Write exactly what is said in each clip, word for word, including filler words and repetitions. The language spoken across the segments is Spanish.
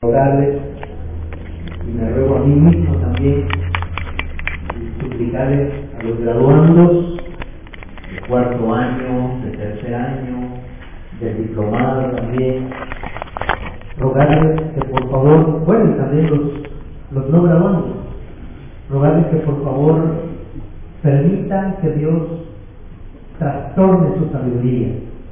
rogarles, y me ruego a mí mismo también, y suplicarles a los graduandos de cuarto año, de tercer año, del diplomado también, rogarles que por favor, bueno, y también los, los no graduandos, rogarles que por favor permitan que Dios trastorne su sabiduría,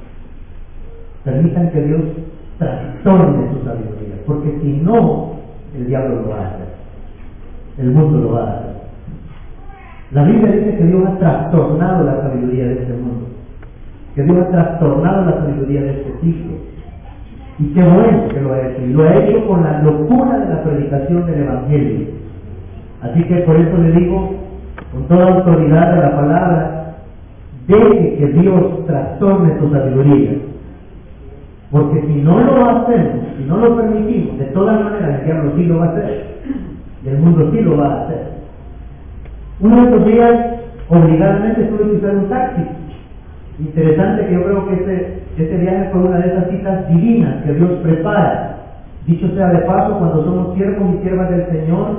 permitan que Dios trastorne su sabiduría, porque si no, el diablo lo va a hacer, el mundo lo va a hacer. La Biblia dice que Dios ha trastornado la sabiduría de este mundo, que Dios ha trastornado la sabiduría de este siglo, y qué bueno que lo ha hecho, y lo ha hecho con la locura de la predicación del Evangelio. Así que por eso le digo, con toda autoridad de la palabra, deje que Dios trastorne su sabiduría, porque si no lo hacemos, si no lo permitimos, de todas maneras el diablo sí lo va a hacer, y el mundo sí lo va a hacer. Uno de estos días, obligadamente tuve que usar un taxi. Interesante que yo creo que este, este viaje fue una de esas citas divinas que Dios prepara. Dicho sea de paso, cuando somos siervos y siervas del Señor,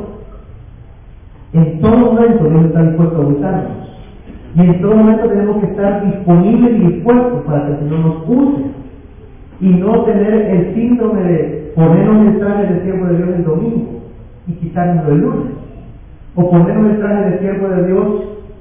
en todo momento Dios está dispuesto a usarnos. Y en todo momento tenemos que estar disponibles y dispuestos para que el Señor nos use. Y no tener el síndrome de ponernos el traje de siervo de Dios el domingo y quitarnos el lunes. O ponernos el traje de siervo de Dios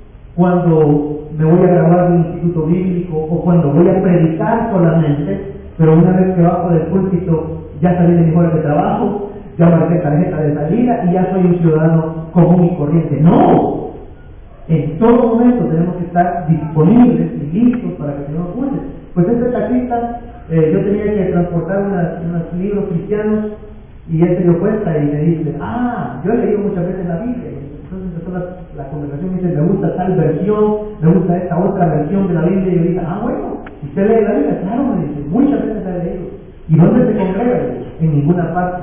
cuando me voy a grabar de un instituto bíblico o cuando voy a predicar solamente, pero una vez que bajo del púlpito ya salí de mi hora de trabajo, ya marqué tarjeta de salida y ya soy un ciudadano común y corriente. ¡No! En todo momento tenemos que estar disponibles y listos para que el Señor nos use. Pues este taxista, eh, yo tenía que transportar una, unos libros cristianos y él se dio cuenta y me dice, ah, yo he leído muchas veces la Biblia. Entonces empezó la, la conversación y me dice, me gusta tal versión, me gusta esta otra versión de la Biblia. Y yo dije, ah, bueno, ¿usted lee la Biblia? Claro, me dice, muchas veces la he leído. ¿Y dónde se congrega? En ninguna parte.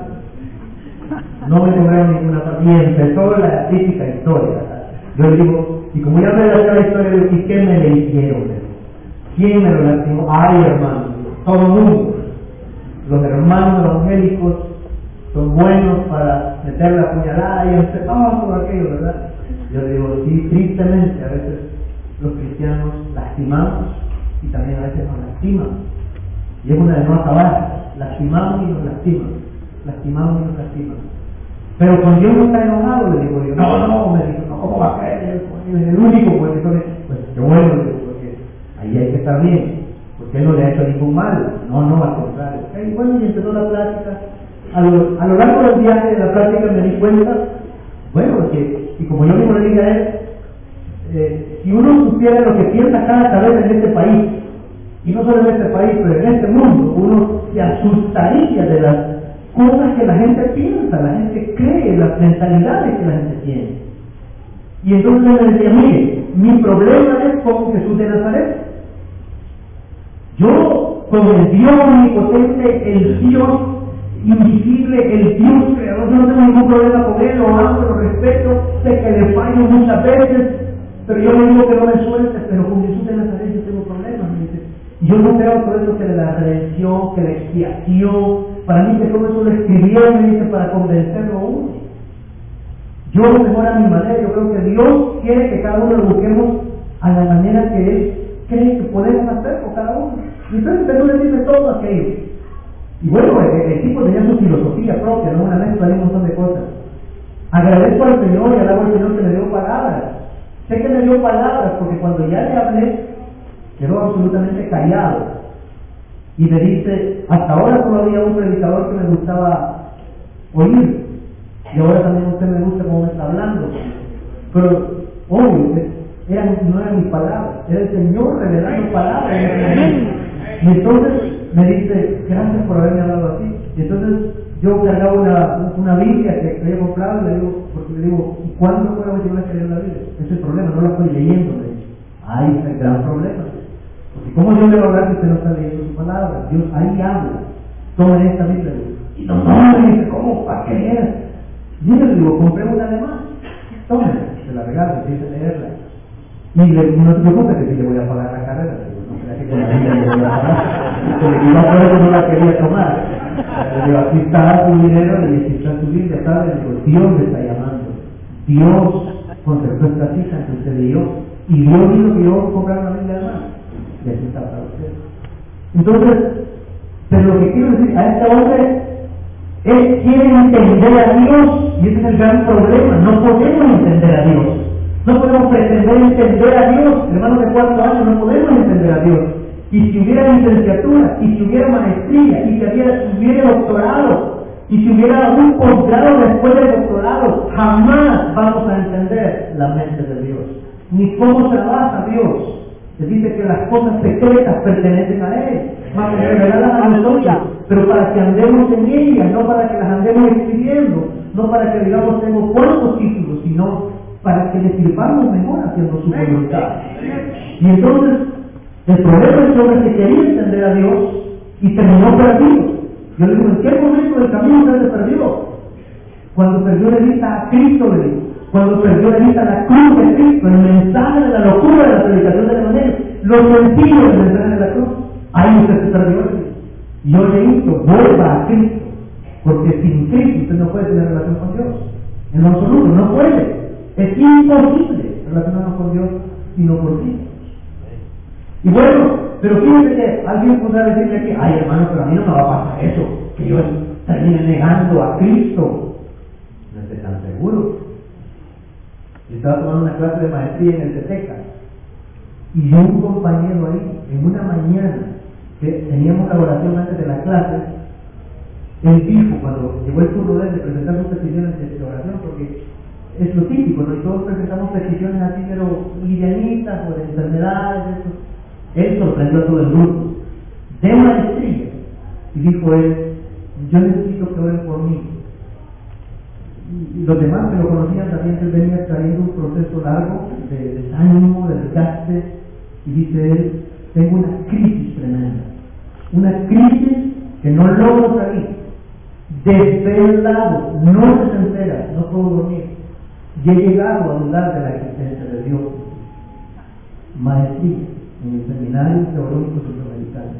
No me congrego en ninguna parte. Y empezó la típica historia. Yo le digo, y como ya me la historia, le digo, ¿y qué me le hicieron? ¿Quién me lo lastimó? Ay, hermano, todo el mundo. Los hermanos evangélicos son buenos para meter la puñalada y empezamos por aquello, ¿verdad? Yo le digo, sí, tristemente a veces los cristianos lastimamos y también a veces nos lastiman. Y es una de no acabar, lastimamos y nos lastiman, lastimamos y nos lastiman. Pero cuando Dios no está enojado, le digo yo, no, no, me dice, no, ¿cómo va a ser? Es el único, pues, pues qué bueno, le digo, porque ahí hay que estar bien, porque Él no le ha hecho ningún mal, no, no, al contrario. Y bueno, y empezó la plática. A lo, a lo largo del viaje de la práctica me di cuenta, bueno, que, y como yo mismo le dije a él, eh, si uno supiera lo que piensa cada cabeza en este país, y no solo en este país, pero en este mundo, uno se asustaría de las cosas que la gente piensa, la gente cree, las mentalidades que la gente tiene. Y entonces él me decía, mire, mi problema es con Jesús de Nazaret. Yo, con el Dios omnipotente, el Dios invisible, el Dios creador, yo no tengo ningún problema con Él, lo amo, lo respeto, sé que le fallo muchas veces, pero yo le digo que no me suelte, pero con Jesús de Nazaret yo tengo problemas, me dice. Y yo no creo por eso que la redención, que la expiación, para mí que todo eso lo escribió, me dice, para convencerlo a uno. Yo lo mejor a mi manera, yo creo que Dios quiere que cada uno lo busquemos a la manera que Él cree que podemos hacer por cada uno. Y entonces Jesús le dice todo aquello. Y bueno, el, el tipo tenía su filosofía propia, ¿no? Una mezcla de un montón de cosas. Agradezco al Señor y alabo al Señor que me dio palabras. Sé que me dio palabras porque cuando ya le hablé, quedó absolutamente callado. Y me dice, hasta ahora solo había un predicador que me gustaba oír. Y ahora también usted me gusta cómo me está hablando. Pero, obvio, eran, no eran mis palabras, era el Señor revelando palabras. Y entonces me dice, gracias por haberme hablado así. Y entonces yo cargaba una, una Biblia que había comprado y le digo, porque le digo, ¿y cuándo fue la última vez que leí la Biblia? Ese es el problema, no la estoy leyendo. Me dice, ahí está el gran problema. Porque ¿cómo Dios le va a hablar si usted no está leyendo sus palabras? Dios ahí habla. Tomen esta Biblia. Y no, no, me dice, ¿cómo? ¿Para qué era? Y yo le digo, compré una de más. Tómenla, se la regalo, empiece a leerla. Y le, no se preocupe que si le voy a pagar la carrera. Le digo, no crea que con la Biblia le voy a pagar. Porque iba a poder que no la quería tomar. Pero aquí está tu dinero y aquí está tu Biblia, ¿sabes? Dios le está llamando. Dios concertó esta cita entre usted y yo. Y Dios dijo que yo comprar la Biblia además. Y aquí está para usted. Entonces, pero lo que quiero decir a este hombre, él quiere entender a Dios y ese es el gran problema. No podemos entender a Dios. No podemos pretender entender a Dios. Hermanos de cuatro años, no podemos entender a Dios. Y si hubiera licenciatura, y si hubiera maestría, y si hubiera, hubiera doctorado, y si hubiera un posgrado después del doctorado, jamás vamos a entender la mente de Dios. Ni cómo trabaja Dios. Se dice que las cosas secretas pertenecen a Él, más que reveladas a nosotros, pero para que andemos en ellas, no para que las andemos escribiendo, no para que digamos tengo cuantos títulos, sino para que le sirvamos mejor haciendo su voluntad. Y entonces, el problema es que hombre que quería entender a Dios y terminó perdido. Yo le digo, ¿en qué momento del camino usted se perdió? Cuando perdió de vista a Cristo, le digo. Cuando perdió de vista la cruz de Cristo, el mensaje de la locura de la predicación del Evangelio, lo sencillo del mensaje de la cruz, ahí usted se perdió. Y yo le digo, vuelva a Cristo, porque sin Cristo usted no puede tener relación con Dios. En lo absoluto, no puede. Es imposible relacionarnos con Dios sino por Cristo. Y bueno, pero fíjense que alguien podrá decirle aquí, ay hermano, pero a mí no me va a pasar eso, que yo termine negando a Cristo. No esté tan seguro. Yo estaba tomando una clase de maestría en el TETECA y yo un compañero ahí, en una mañana que teníamos la oración antes de la clase, él dijo, cuando llegó el turno de él de presentar sus peticiones de oración, porque es lo típico, ¿no? Y todos presentamos peticiones así, pero livianitas, por enfermedades, eso. Él sorprendió a todo el grupo de maestría y dijo él, yo necesito que oren por mí. Y los demás que lo conocían también, él venía trayendo un proceso largo de desánimo, de desgaste, y dice él, tengo una crisis tremenda, una crisis que no logro salir, desvelado, no se entera, no puedo dormir, y he llegado a dudar de la existencia de Dios. Maestría en el Seminario Teológico Centroamericano.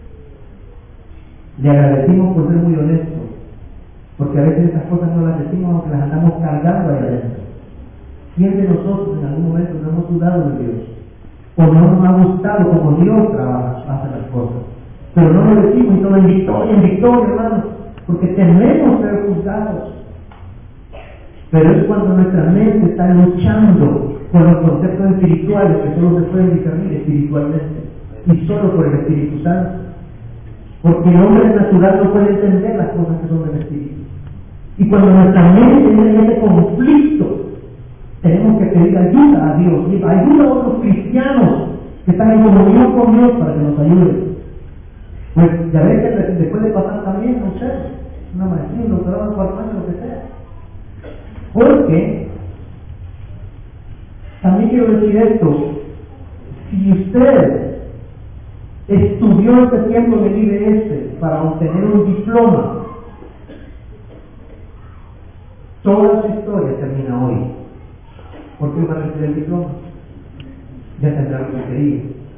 Le agradecimos por ser muy honesto, porque a veces esas cosas no las decimos aunque las andamos cargando ahí adentro. ¿Quién de nosotros en algún momento no hemos dudado de Dios? O no nos ha gustado como Dios trabaja, hace las cosas. Pero no lo decimos y todo en victoria, en victoria, hermanos, porque tememos ser juzgados. Pero es cuando nuestra mente está luchando con los conceptos espirituales que solo se pueden discernir espiritualmente y solo por el Espíritu Santo. Porque el hombre natural no puede entender las cosas que son del Espíritu. Y cuando nuestra mente tiene ese conflicto, tenemos que pedir ayuda a Dios, y ayuda a otros cristianos que están en comunión con Dios para que nos ayuden. Pues ya ves que después de pasar también, no sé, una maestría, un doctorado, un cuarto año, lo que sea. Porque, también quiero decir esto, si usted estudió este tiempo de vida este para obtener un diploma, toda su historia termina hoy. ¿Por qué va a recibir el diploma? Ya tendrá lo que quería.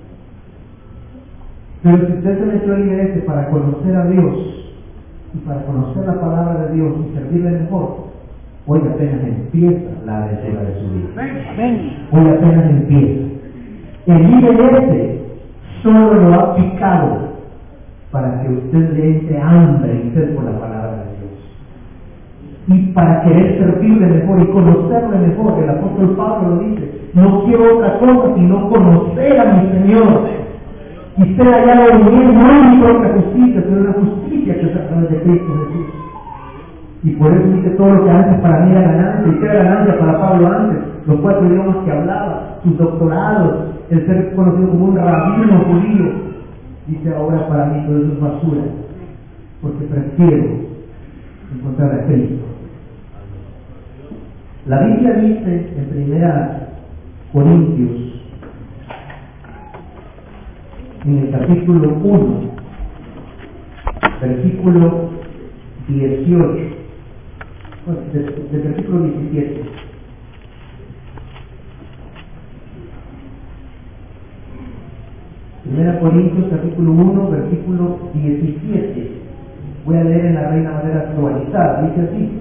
Pero si usted se metió al I B S para conocer a Dios y para conocer la palabra de Dios y servirle mejor, hoy apenas empieza la aventura de su vida. Hoy apenas empieza. El I B S solo lo ha picado para que usted le entre hambre y sed por la palabra de Dios. Y para querer servirle mejor y conocerle mejor. El apóstol Pablo lo dice, no quiero otra cosa sino conocer a mi Señor y ser hallado en él, no en mi propia justicia, pero en la justicia que es a través de Cristo Jesús. Y por eso dice todo lo que antes para mí era ganancia, y que era ganancia para Pablo antes, los cuatro idiomas que hablaba, sus doctorados, el ser conocido como un rabino judío. Dice ahora para mí todo eso es basura, porque prefiero encontrar a Cristo. La Biblia dice en primera Corintios, en el capítulo uno, versículo dieciocho, del de versículo diecisiete. Primera Corintios capítulo uno, versículo diecisiete. Voy a leer en la Reina Valera actualizada, dice así: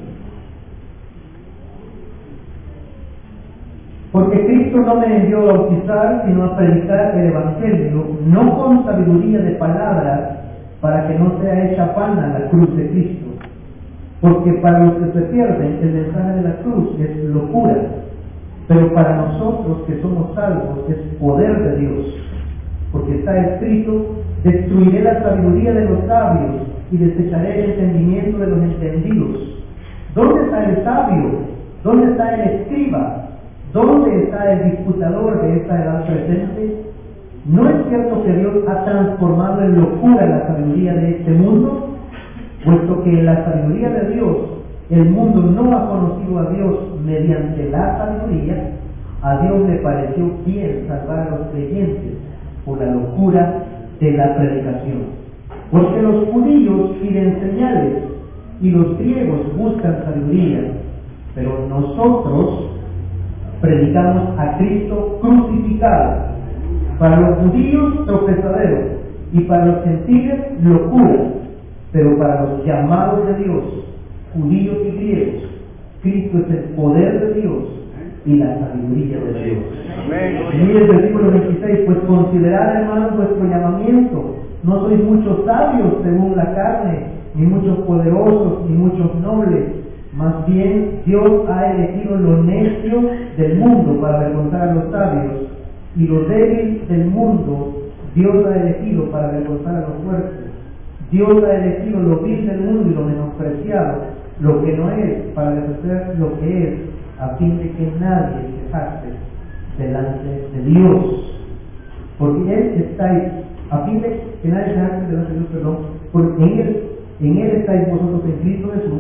porque Cristo no me envió a bautizar, sino a predicar el Evangelio, no con sabiduría de palabras, para que no sea hecha vana la cruz de Cristo. Porque para los que se pierden, el mensaje de la cruz es locura, pero para nosotros que somos salvos es poder de Dios. Porque está escrito: destruiré la sabiduría de los sabios y desecharé el entendimiento de los entendidos. ¿Dónde está el sabio? ¿Dónde está el escriba? ¿Dónde está el disputador de esta edad presente? ¿No es cierto que Dios ha transformado en locura la sabiduría de este mundo? Puesto que en la sabiduría de Dios el mundo no ha conocido a Dios mediante la sabiduría, a Dios le pareció bien salvar a los creyentes por la locura de la predicación. Porque los judíos piden señales y los griegos buscan sabiduría, pero nosotros predicamos a Cristo crucificado, para los judíos tropezadero y para los gentiles locura, pero para los llamados de Dios, judíos y griegos, Cristo es el poder de Dios y la sabiduría de Dios. Y mire el versículo veintiséis: pues considerad, hermanos, vuestro llamamiento. No sois muchos sabios según la carne, ni muchos poderosos, ni muchos nobles. Más bien, Dios ha elegido lo necio del mundo para avergonzar a los sabios, y lo débil del mundo Dios ha elegido para avergonzar a los fuertes. Dios ha elegido lo vil del mundo y lo menospreciado, lo que no es, para deshacer lo que es, a fin de que nadie se jacte delante de Dios. Porque Él estáis, a fin de que nadie se jacte delante de Dios, perdón, porque en Él, en Él estáis vosotros en Cristo Jesús,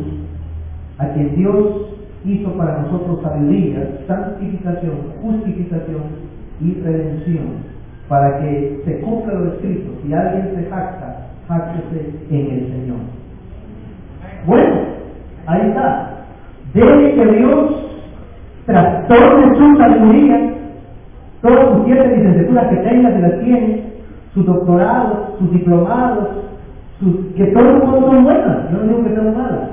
a quien Dios hizo para nosotros sabiduría, santificación, justificación y redención, para que se cumpla lo escrito: si alguien se jacta, jáctese en el Señor. Bueno, ahí está. Deje que Dios trastorne su sabiduría, todas sus siete licenciaturas que tenga, que las tiene, sus doctorados, sus diplomados, sus, que todas son buenas, yo no digo que sean malas.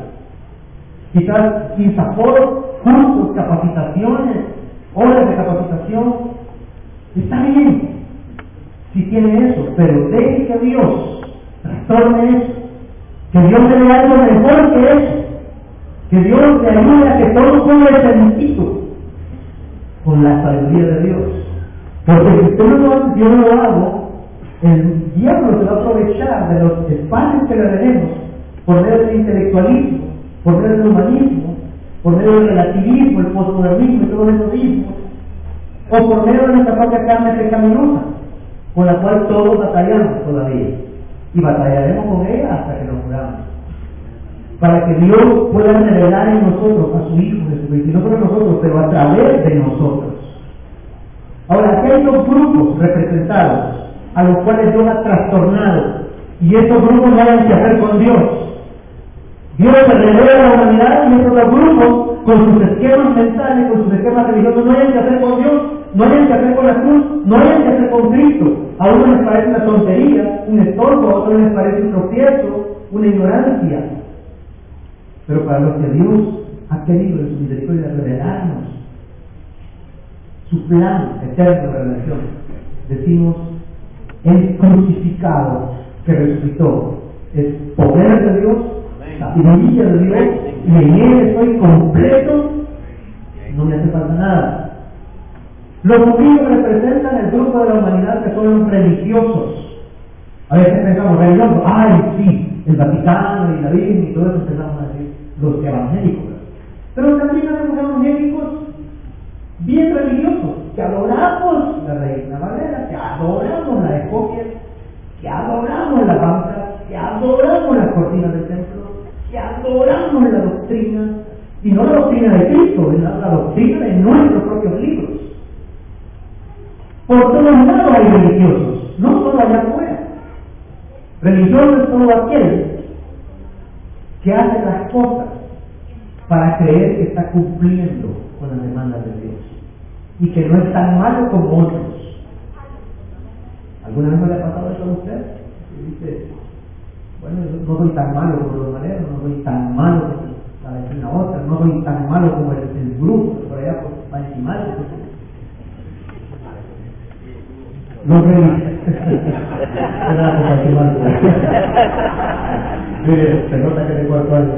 Quizás sin sabor, cursos, capacitaciones, horas de capacitación, está bien si tiene eso, pero deje que Dios trastorne eso, que Dios le dé algo mejor que eso, que Dios le ayude a que todo cobre sentido con la sabiduría de Dios. Porque si usted no lo hace, yo no lo hago, el diablo se va a aprovechar de los espacios que le daremos por medio del intelectualismo, por medio del humanismo, por medio del relativismo, el postmodernismo y todos esos ismos, o por medio de nuestra propia carne pecaminosa, con la cual todos batallamos todavía, y batallaremos con ella hasta que nos muramos, para que Dios pueda revelar en nosotros a su Hijo Jesucristo, y no solo nosotros, pero a través de nosotros. Ahora, aquí hay dos grupos representados, a los cuales Dios ha trastornado, y estos grupos no hayan que hacer con Dios. Dios se revela a la humanidad y estos dos grupos, con sus esquemas mentales, con sus esquemas religiosos, no hayan que hacer con Dios, no hayan que hacer con la cruz, no hayan que hacer con Cristo. A unos les parece una tontería, un estorbo, a otros les parece un tropiezo, una ignorancia. Pero para los que Dios ha querido en su misericordia revelarnos su plan eterno de redención, decimos: el crucificado que resucitó es poder de Dios, sabiduría de Dios, y en Él estoy completo, no me hace falta nada. Los judíos representan el grupo de la humanidad que son los religiosos. A veces pensamos, religiosos, ay sí, el Vaticano y la Virgen y todo eso, empezamos a decir los evangélicos. Pero también hay evangélicos bien religiosos, que adoramos la Reina Valera, que adoramos la Escopia, que adoramos la banca, que adoramos las cortinas del templo, que adoramos la doctrina, y no la doctrina de Cristo, la, la doctrina de nuestros propios libros. Por todos lados hay religiosos, no solo allá afuera. Religioso es todo aquel que hace las cosas para creer que está cumpliendo con las demandas de Dios y que no es tan malo como otros. ¿Alguna vez me le ha pasado eso a usted? Y dice, Bueno, yo no soy tan malo como los maneros, no soy tan malo como la vecina otra, no soy tan malo como el, el grupo, por allá por va encima. No reí. Era como así mal. Mire, se nota que de cuarto año.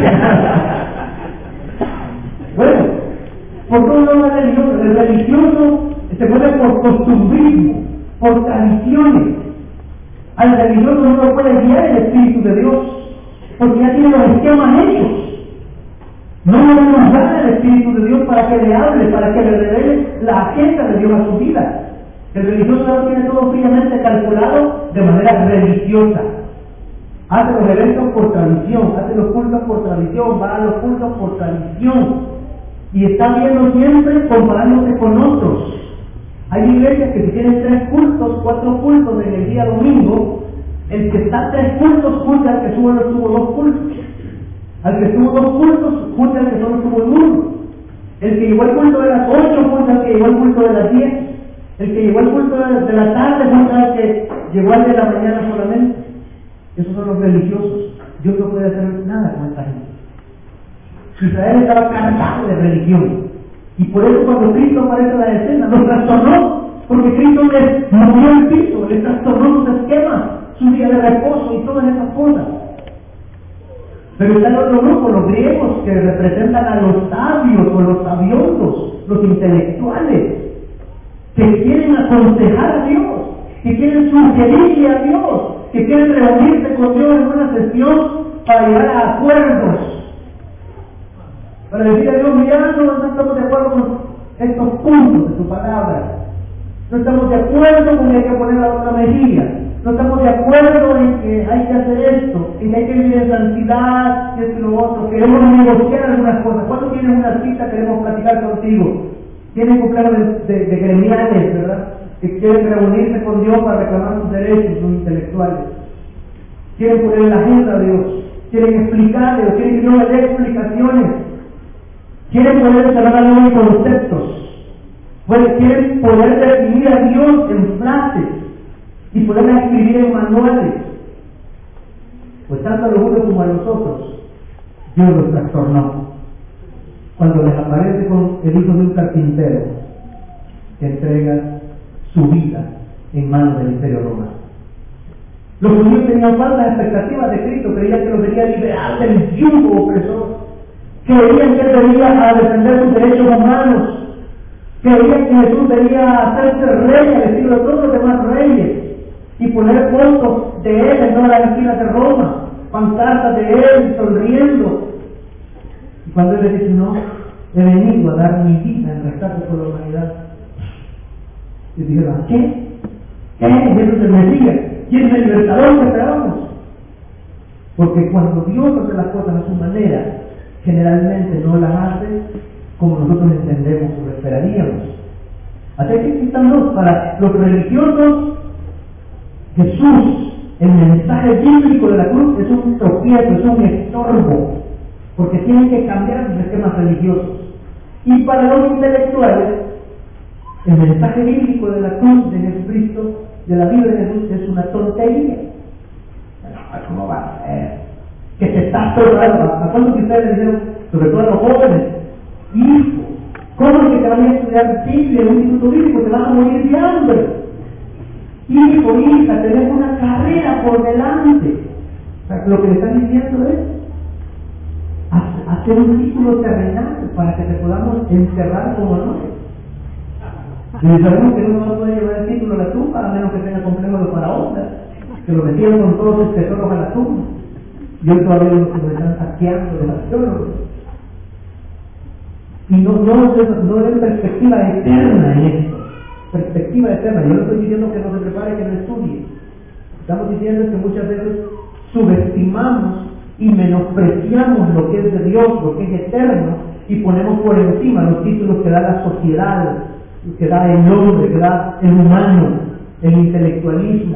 Bueno, por todo lo más religioso, el religioso se mueve por costumbrismo, por tradiciones. Al religioso no lo puede guiar el Espíritu de Dios, porque ya tiene los esquemas hechos. No le dan lugar al Espíritu de Dios para que le hable, para que le revele la agenda de Dios a su vida. El religioso no tiene todo fríamente calculado de manera religiosa. Hace los eventos por tradición, hace los cultos por tradición, va a los cultos por tradición. Y está viendo siempre comparándose con otros. Hay iglesias que si tienen tres cultos, cuatro cultos en el día domingo, el que está tres cultos juzga al que solo tuvo dos cultos. Al que tuvo dos cultos juzga al que solo tuvo uno. El que llegó al culto de las ocho juzga al que llegó al culto de las diez. El que llegó al culto de la tarde juzga al que llegó al de la mañana solamente. Esos son los religiosos. Dios no puede hacer nada con esta gente. Israel estaba cargado de religión. Y por eso cuando Cristo aparece en la escena, lo trastornó. Porque Cristo les movió el piso, les trastornó sus esquemas, su día de reposo y todas esas cosas. Pero está el otro grupo, los griegos, que representan a los sabios o los sabiondos, los intelectuales, que quieren aconsejar a Dios, que quieren sugerirle a Dios, que quieren reunirse con Dios en una sesión para llegar a acuerdos. Para decir a Dios, mira, no, no estamos de acuerdo con estos puntos de tu palabra. No estamos de acuerdo con que hay que poner la otra mejilla. No estamos de acuerdo en que hay que hacer esto, en que hay que vivir en santidad y esto y lo otro. Queremos negociar algunas cosas. ¿Cuándo tienes una cita? Queremos platicar contigo. Tienen cumpleaños de, de, de gremiales, ¿verdad? Que quieren reunirse con Dios para reclamar sus derechos, sus intelectuales. Quieren poner en la agenda a Dios. Quieren explicarle, o quieren que Dios les dé explicaciones. Quieren poder encerrar a Dios en conceptos. Pues quieren poder definir a Dios en frases y poderlas escribir en manuales. Pues tanto a los unos como a los otros, Dios los trastornó. Cuando les aparece con el hijo de un carpintero que entrega su vida en manos del Imperio Romano. Los judíos tenían falsas expectativas de Cristo, creían que los venía a liberar del yugo opresor, creían que él venía a defender sus derechos humanos, creían que Jesús venía a hacerse rey al estilo de todos los demás reyes y poner fotos de él en todas las esquinas de Roma, pancartas de él sonriendo. Y cuando él le dice, no, he venido a dar mi vida en rescate por la humanidad, y dijeron, ¿qué? ¿Qué? Jesús es el Mesías y el libertador que esperamos. Porque cuando Dios hace las cosas a su manera, generalmente no las hace como nosotros entendemos o lo esperaríamos. Así que aquí están dos. Para los religiosos, Jesús, el mensaje bíblico de la cruz es un tropiezo, es un estorbo, porque tienen que cambiar sus esquemas religiosos. Y para los intelectuales, el mensaje bíblico de la cruz de Jesucristo, de la vida de Jesús, es una tontería. ¿Cómo va a ser? Que te estás preparando. ¿A cuántos de ustedes le dijeron, sobre todo a los jóvenes, hijo, ¿cómo es que te vas a estudiar Biblia en un instituto bíblico? Te vas a morir de hambre. Hijo, hija, tenés una carrera por delante. O sea, lo que le están diciendo es hacer un título terrenal para que te podamos encerrar como no. Y sabemos que uno no puede llevar el título a la tumba a menos que tenga complejo de faraón, que lo metieron con todos sus tesoros a la tumba. Y hoy todavía los que nos están saqueando de las teólogos. Y no, no, no hay perspectiva eterna en esto. Perspectiva eterna. Yo no estoy diciendo que no se prepare, que no estudie. Estamos diciendo que muchas veces subestimamos y menospreciamos lo que es de Dios, lo que es eterno, y ponemos por encima los títulos que da la sociedad, que da el hombre, que da el humano, el intelectualismo.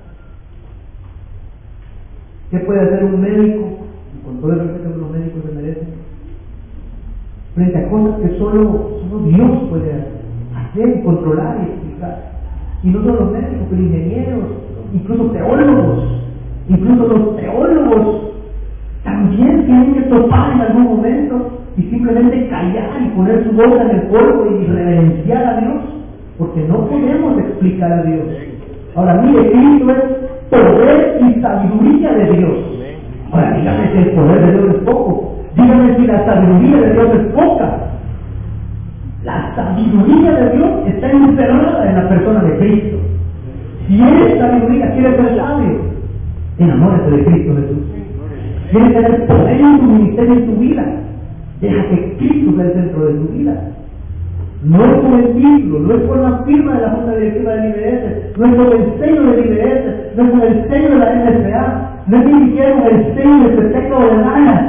¿Qué puede hacer un médico? Y con todo el respeto que los médicos se merecen, frente a cosas que solo, solo Dios puede hacer y controlar y explicar. Y no solo los médicos, pero ingenieros, incluso teólogos, Incluso los teólogos también tienen que topar en algún momento y simplemente callar y poner su boca en el polvo y reverenciar a Dios, porque no podemos explicar a Dios. Ahora, mire, Cristo es poder y sabiduría de Dios. Ahora, dígame si el poder de Dios es poco. Dígame si la sabiduría de Dios es poca. La sabiduría de Dios está encerrada en la persona de Cristo. Si eres sabiduría, quieres ser sabio, enamórate de Cristo Jesús. Quieres tener poder en tu ministerio, en tu vida, deja que Cristo sea el centro de tu vida. No es con el título, no es con la firma de la Junta Directiva del I B S, no es con el sello del I B S, no es con el sello de la M S A, no es ni siquiera con el sello del prefecto de ganas.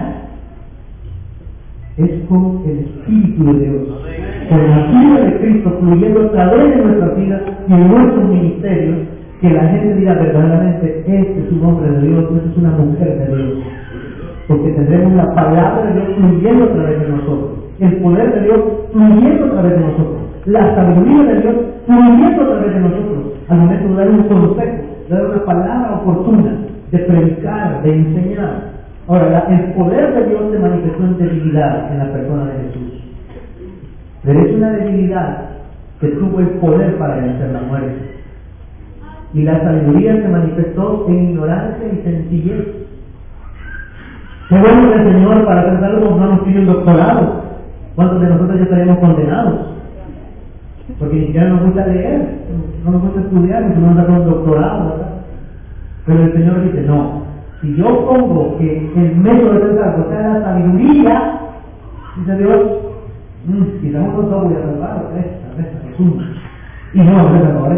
Es con el Espíritu de Dios, con la vida de Cristo fluyendo a través de nuestras vidas y de nuestros ministerios, que la gente diga verdaderamente, este es un hombre de Dios, esta es una mujer de Dios. Porque tendremos la palabra de Dios fluyendo a través de nosotros, el poder de Dios fluyendo a través de nosotros, la sabiduría de Dios fluyendo a través de nosotros, al momento de dar un consejo, de dar una palabra oportuna, de predicar, de enseñar. Ahora, la, el poder de Dios se manifestó en debilidad en la persona de Jesús. Pero es una debilidad que tuvo el poder para vencer la muerte. Y la sabiduría se manifestó en ignorancia y sencillez. Qué bueno que el Señor, para hacer algo, no nos pide un doctorado. ¿Cuántos de nosotros ya estaríamos condenados? Porque ni siquiera nos gusta leer, no nos gusta estudiar, ni nos da un doctorado, ¿verdad? Pero el Señor dice, no, si yo pongo que el método de hacer algo sea la sabiduría, dice Dios, mmm, quizás uno no voy a salvar, esta, esta, Jesús. Y no, no es ahora.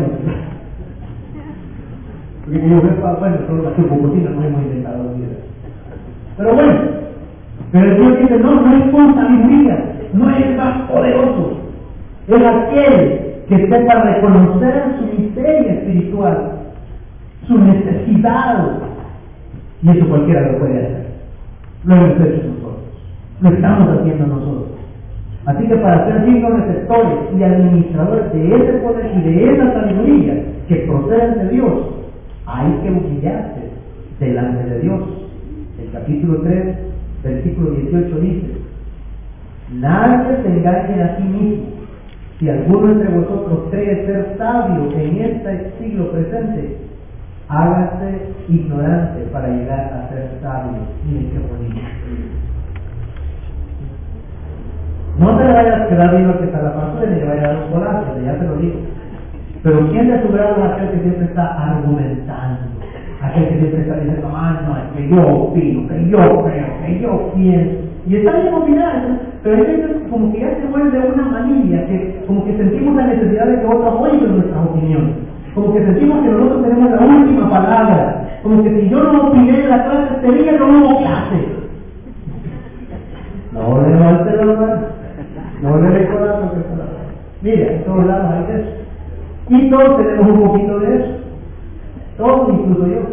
Porque como ves, bueno, son las cocosinas, no hemos inventado la vida. Pero bueno, pero Dios dice, no, no es con sabiduría, no es el más poderoso, es aquel que sepa reconocer su miseria espiritual, su necesidad, y eso cualquiera lo puede hacer. Lo hemos hecho nosotros, lo estamos haciendo nosotros. Así que para ser dignos receptores y administradores de ese poder y de esa sabiduría que proceden de Dios, hay que humillarse delante de Dios. El capítulo tres, versículo dieciocho dice, nadie se engañe a sí mismo. Si alguno entre vosotros cree ser sabio en este siglo presente, hágase ignorante para llegar a ser sabio. Miren qué bonito. No te vayas a quedar viendo que está la pastora ni le vaya a dar un coraje, ya te lo digo. Pero ¿quién de su grado es aquel que siempre está argumentando? Aquel que siempre está diciendo, ah, no, es que yo opino, que yo creo, que yo pienso. Y está bien opinar, pero hay veces como que ya se vuelve una manilla, que como que sentimos la necesidad de que otros oigan nuestras opiniones. Como que sentimos que nosotros tenemos la última palabra. Como que si yo no opiné en la clase este día, no hubo clase. No le levante la mano. No le recuerda lo que está la mano. Mira, en todos lados hay eso. Y todos tenemos un poquito de eso. Todos, incluso yo.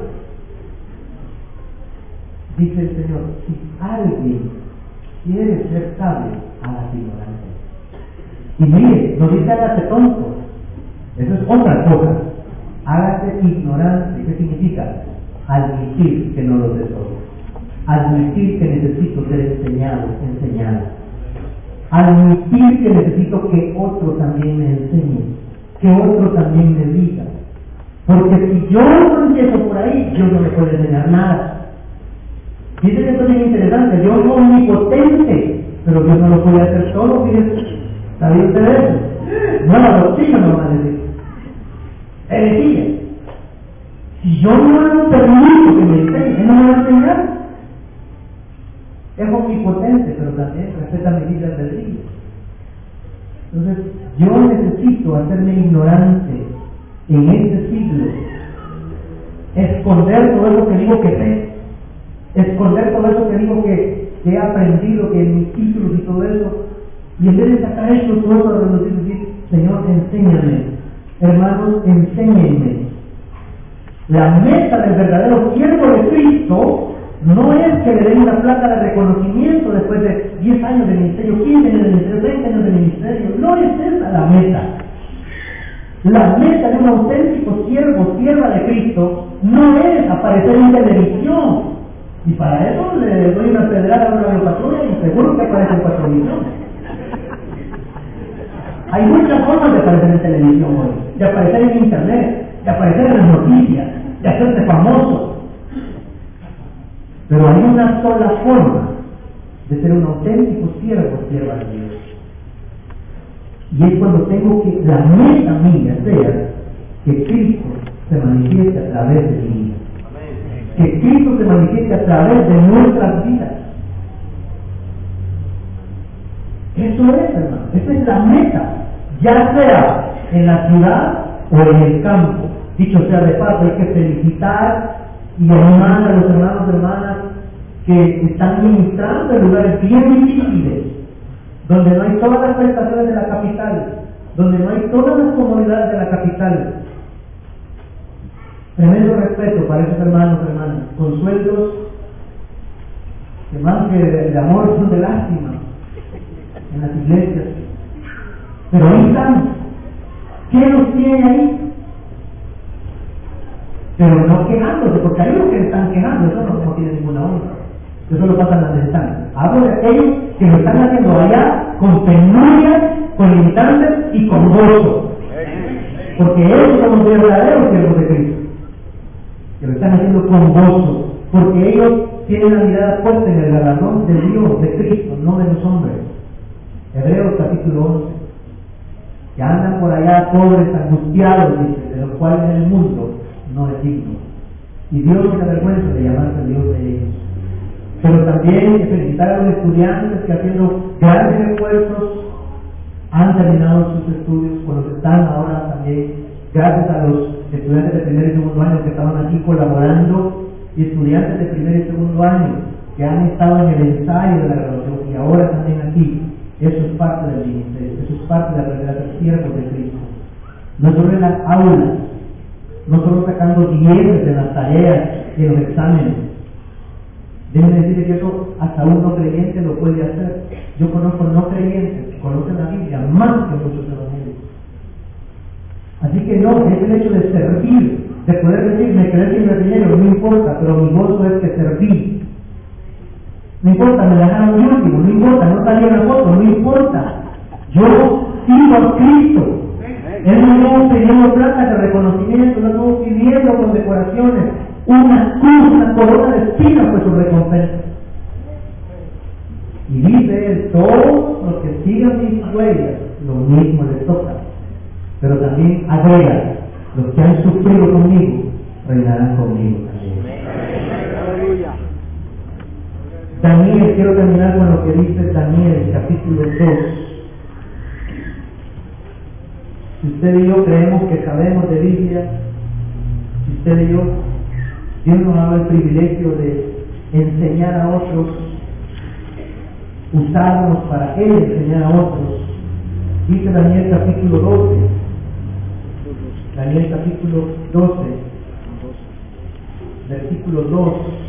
Dice el Señor, si alguien quiere ser sabio, hágase ignorante. Y mire, no dice hágase tonto. Eso es otra cosa. Hágase ignorante. ¿Qué significa? Admitir que no lo sé todo. Admitir que necesito ser enseñado, enseñado. Admitir que necesito que otro también me enseñe, que otro también me diga. Porque si yo no empiezo por ahí, yo no le puedo enseñar nada. Dice que esto es bien interesante, Dios es omnipotente, pero Dios no lo puede hacer todo, fíjense. ¿Sabía usted eso? No, la doctrina no va a decir. Herejía. Si yo no lo permito que me enseñe, Él no me va a enseñar. Es omnipotente, pero también respeta mi vida del día. Entonces, yo necesito hacerme ignorante en este siglo, esconder todo eso que digo que sé, esconder todo eso que digo que, que he aprendido, que en mis títulos y todo eso, y en vez de sacar esto todo eso a reducir y decir, Señor, enséñame, hermanos, enséñenme. La meta del verdadero siervo de Cristo no es que le den una placa de reconocimiento después de diez años de ministerio, quince años de ministerio, veinte años de ministerio. No es esa la meta. La meta de un auténtico siervo, sierva de Cristo, no es aparecer en televisión. Y para eso le doy una pedrada a una radiopatrulla y seguro que aparece en cuatro visiones. Hay muchas formas de aparecer en televisión hoy, de aparecer en internet, de aparecer en las noticias, de hacerse famoso. Pero hay una sola forma de ser un auténtico siervo, sierva de Dios. Y es cuando tengo que, la meta mía sea que Cristo se manifieste a través de mi vida. Que Cristo se manifieste a través de nuestras vidas. Eso es, hermano, esa es la meta, ya sea en la ciudad o en el campo. Dicho sea de paso, hay que felicitar y animar a los hermanos y hermanas que están ministrando en lugares bien difíciles, donde no hay todas las prestaciones de la capital, donde no hay todas las comodidades de la capital. Tremendo respeto para esos hermanos y hermanas, con sueldos que más que de, de amor son de lástima en las iglesias. Pero ahí están. ¿Qué nos tiene ahí? Pero no quejándose, porque hay unos que están quejando, eso no, no tiene ninguna honra. Eso lo pasan las distancias. Hablo de aquellos que lo están haciendo allá con penuria, con limitantes y con gozo. Porque ellos son los verdaderos siervos de Cristo. Que lo están haciendo con gozo. Porque ellos tienen la mirada puesta en el galardón de Dios, de Cristo, no de los hombres. Hebreos capítulo once. Que andan por allá pobres, angustiados, dice, de los cuales en el mundo no es digno. Y Dios se avergüenza de llamarse Dios de ellos. Pero también hay que felicitar a los estudiantes que haciendo grandes esfuerzos han terminado sus estudios, con los que están ahora también, gracias a los estudiantes de primer y segundo año que estaban aquí colaborando, y estudiantes de primer y segundo año que han estado en el ensayo de la graduación y ahora también aquí. Eso es parte del ministerio, eso es parte de aprender a ser siervos de Cristo. No solo en las aulas, no solo sacando dieces en las tareas y en los exámenes. Déjenme decirles que eso hasta un no creyente lo puede hacer. Yo conozco no creyentes que conocen la Biblia más que muchos evangélicos. Así que no, es el hecho de servir, de poder decir, me quedé sin dinero, no importa, pero mi gozo es que serví. No importa, me dejaron mi último, no importa, no salí en la foto, no importa. Yo sigo a Cristo. Él no estuvo pidiendo plata de reconocimiento, no estuvo pidiendo condecoraciones. Una cruz, una corona de espinas fue su recompensa. Y dice él, todos los que sigan mis huellas, lo mismo les toca. Pero también agrega, los que han sufrido conmigo, reinarán conmigo también. Daniel, quiero terminar con lo que dice Daniel, capítulo dos. Si usted y yo creemos que sabemos de Biblia, si usted y yo, Dios nos ha dado el privilegio de enseñar a otros, usarnos para Él enseñar a otros. Dice Daniel capítulo doce, Daniel capítulo doce, versículo dos.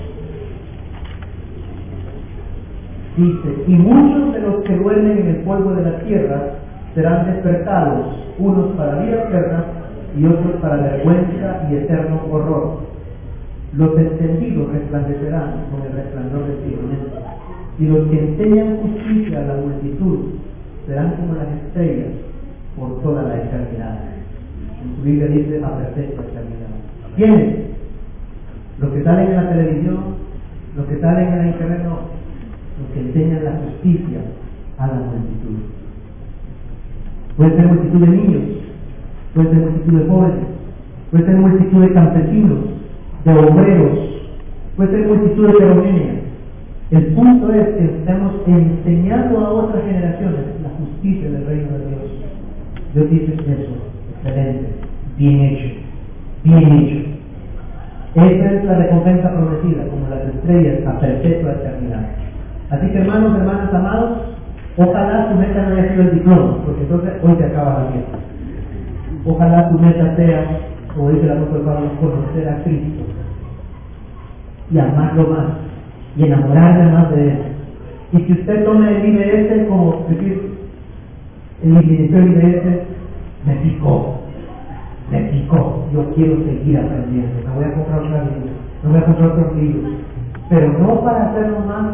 Dice, y muchos de los que duermen en el polvo de la tierra serán despertados, unos para vida eterna y otros para vergüenza y eterno horror. Los entendidos resplandecerán con el resplandor del firmamento, y los que enseñan justicia a la multitud serán como las estrellas por toda la eternidad. En su Biblia dice a perpetua eternidad. ¿Quiénes? Los que salen en la televisión, los que salen en la internet, no. Los que enseñan la justicia a la multitud. Puede ser multitud de niños, puede ser multitud de jóvenes, puede ser multitud de campesinos, de obreros, puede ser multitud de heterogéneas. El punto es que estamos enseñando a otras generaciones la justicia del reino de Dios. Dios dice eso, excelente, bien hecho, bien hecho. Esa es la recompensa prometida, como las estrellas a perpetua eternidad. Así que hermanos, hermanas amados, ojalá su meta no haya sido el diploma, porque entonces hoy se acaba la fiesta. Ojalá su meta sea, como dice el apóstol Pablo, conocer a Cristo y amarlo más y enamorarse más de Él. Y si usted tome el I B S como decir, el ministerio I B S me picó, me picó, yo quiero seguir aprendiendo, me voy a comprar otra Biblia, me voy a comprar otros libros, pero no para hacerlo más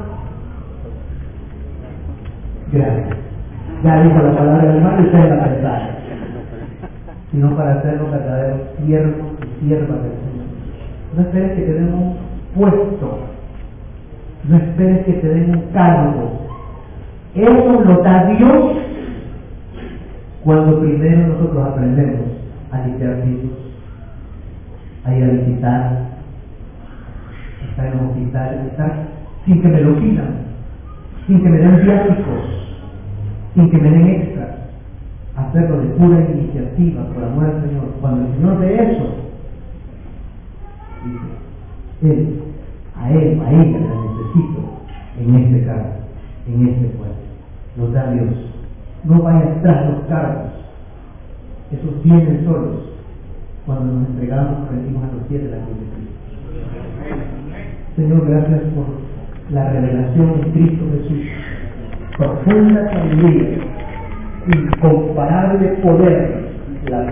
grande. Ya dijo la palabra del hermano y ustedes la pensaron, sino para hacernos verdaderos siervos y siervas del Señor. No esperes que te den un puesto, no esperes que te den un cargo. Eso lo da Dios cuando primero nosotros aprendemos a limpiar pisos, a ir a visitar, a estar en los hospitales, estar sin que me lo pidan, sin que me den viáticos, sin que me den extras, hacerlo de pura iniciativa por amor al Señor. Cuando el Señor ve eso, dice, Él, a Él, a ella la necesito en este cargo, en este pueblo. Los da Dios. No vayas tras los cargos, esos vienen solos cuando nos entregamos, rendimos a los pies de la cruz de Cristo. Señor, gracias por la revelación en Cristo Jesús, profunda sabiduría, incomparable poder, la